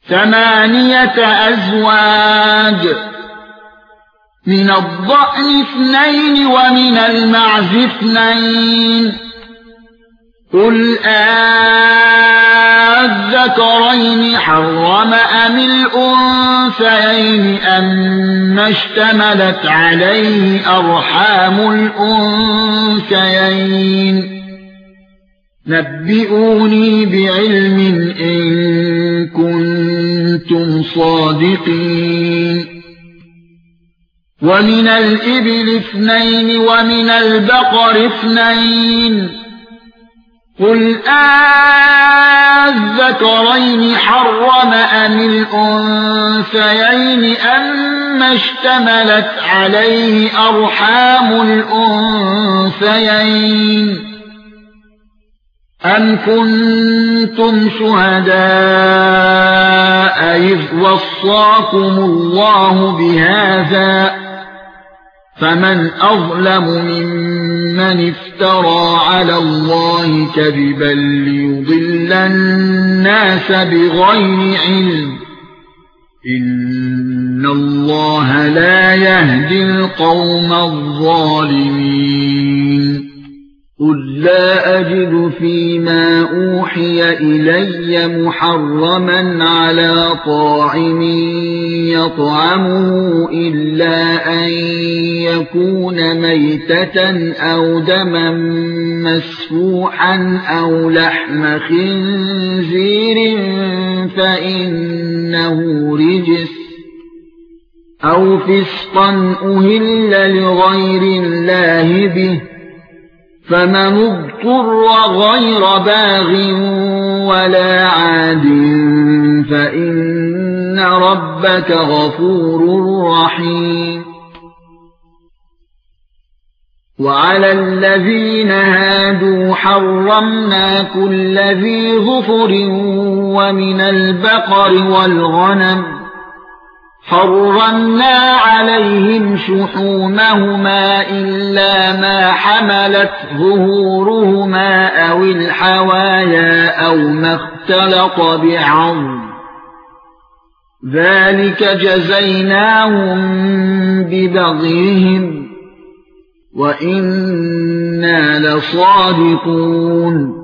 ثمانية أزواج من الضأن 2 ومن المعز 2 قل أذكرين حرم أم الأنثيين أما اشتملت عليه أرحام الأنثيين نبئوني بعلم إن كنتم صادقين ومن الإبل 2 ومن البقر 2 قل أذكرين حرم أم الأنثيين أما اشتملت عليه أرحام الأنثيين أم كنتم شهداء إذ وصاكم الله بهذا فمن أظلم ممن افترى على الله كذبا ليضل الناس بغير علم إن الله لا يهدي القوم الظالمين قل لا أجد فيما أوحي إلي محرما على طاعم يطعمه إلا أن يكون ميتة أو دما مسفوحا أو لحم خنزير فإنه رجس أو فسقا أهل لغير الله به فمن اضطر غير باغ ولا عاد فإن ربك غفور رحيم وعلى الذين هادوا حرمنا كل ذي ظفر ومن البقر والغنم حرمنا عليهم شحومهما إلا ما حملت ظهورهما أو الحوايا أو ما اختلط بعظم ذلك جزيناهم ببغيهم وإنا لصادقون